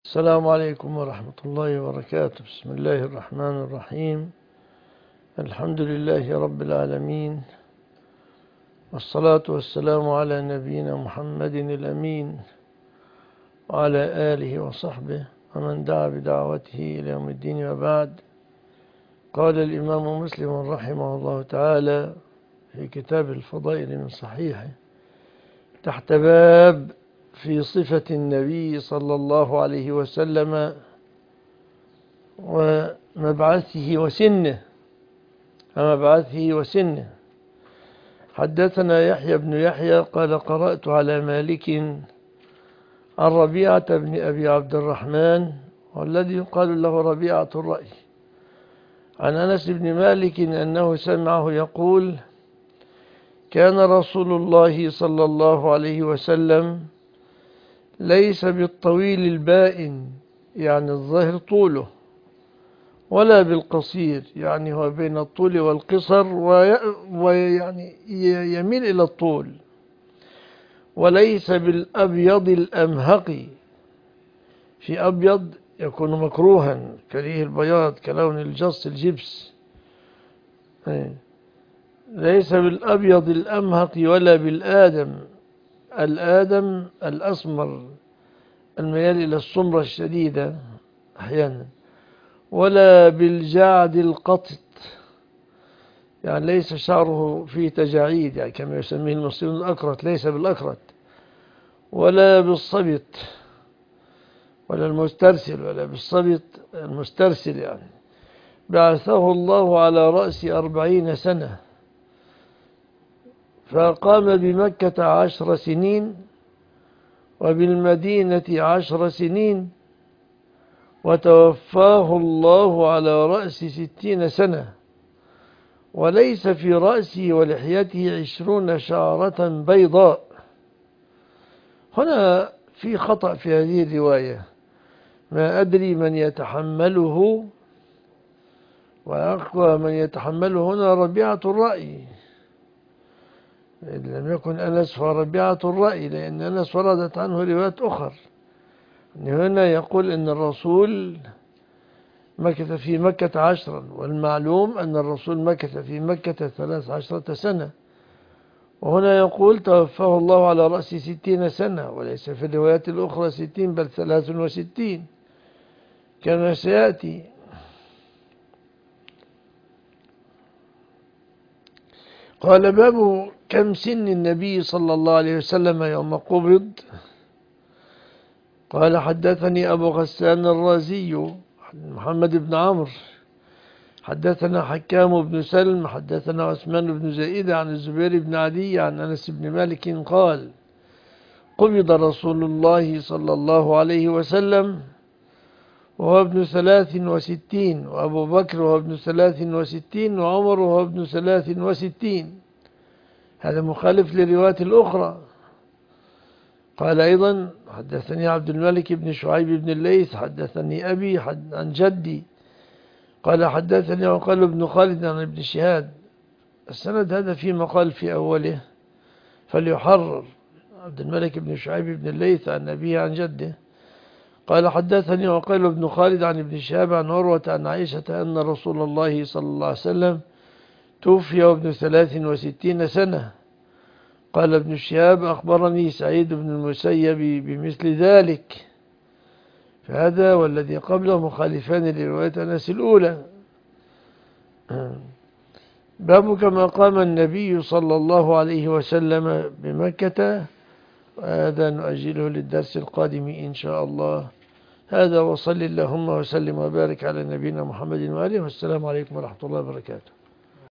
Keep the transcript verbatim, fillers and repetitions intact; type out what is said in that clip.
السلام عليكم ورحمة الله وبركاته. بسم الله الرحمن الرحيم. الحمد لله رب العالمين، والصلاة والسلام على نبينا محمد الأمين وعلى آله وصحبه ومن دعا بدعوته إلى يوم الدين. وبعد، قال الإمام مسلم رحمه الله تعالى في كتاب الفضائل من صحيحه تحت باب في صفة النبي صلى الله عليه وسلم ومبعثه وسنه ومبعثه وسنه حدثنا يحيى بن يحيى قال قرأت على مالك عن ربيعة بن أبي عبد الرحمن والذي يقال له ربيعة الرأي عن أنس بن مالك أنه سمعه يقول: كان رسول الله صلى الله عليه وسلم ليس بالطويل البائن، يعني الظاهر طوله، ولا بالقصير، يعني هو بين الطول والقصر ويعني يميل إلى الطول، وليس بالأبيض الأمهق، في أبيض يكون مكروها كريه البياض كلون الجص الجبس، ليس بالأبيض الأمهق ولا بالآدم، الآدم الأسمر الميال إلى السمرة الشديدة أحيانا، ولا بالجعد القطط، يعني ليس شعره فيه تجاعيد، يعني كما يسميه المصريون الأكرت، ليس بالأكرت، ولا بالصبط ولا المسترسل، ولا بالصبط المسترسل، يعني بعثه الله على رأس أربعين سنة، فقام بمكة عشر سنين وبالمدينة عشر سنين، وتوفاه الله على رأس ستين سنة، وليس في رأسه ولحيته عشرون شعرة بيضاء. هنا في خطأ في هذه الرواية، ما أدري من يتحمله، وأقوى من يتحمله هنا ربيعة الرأي، إن لم يكن أنس فربيعة الرأي، لأن أنس وردت عنه روايات أخرى. هنا يقول إن الرسول مكث في مكة عشرا، والمعلوم أن الرسول مكث في مكة ثلاث عشرة سنة، وهنا يقول توفاه الله على رأس ستين سنة، وليس في الروايات الأخرى ستين بل ثلاث وستين كما سيأتي. قال: باب كم سن النبي صلى الله عليه وسلم يوم قبض. قال: حدثني أبو غسان الرازي محمد بن عمرو حدثنا حكام بن سلم حدثنا عثمان بن زائدة عن الزبير بن عدي عن أنس بن مالك قال: قبض رسول الله صلى الله عليه وسلم وهو ابن ثلاث وستين، وأبو بكر وهو ابن ثلاث وستين، وعمر وهو ابن ثلاث وستين. هذا مخالف للرواية الأخرى. قال أيضا: حدثني عبد الملك بن شعيب بن الليث حدثني أبي حد عن جدي قال: حدثني وقال ابن خالد عن ابن شهاد. السند هذا في مقال في أوله فليحرر. عبد الملك بن شعيب بن الليث عن أبيه عن جده قال: حدثني وقال ابن خالد عن ابن شهاب عن عروة عن عائشة أن رسول الله صلى الله عليه وسلم توفي وابن ثلاث وستين سنة. قال ابن شهاب: أخبرني سعيد بن المسيب بمثل ذلك. فهذا والذي قبله مخالفان لرواية أنس الأولى. باب كما قام النبي صلى الله عليه وسلم بمكة، وهذا نؤجله للدرس القادم إن شاء الله. هذا، وصل اللهم وسلم وبارك على نبينا محمد وآله، والسلام عليكم ورحمة الله وبركاته.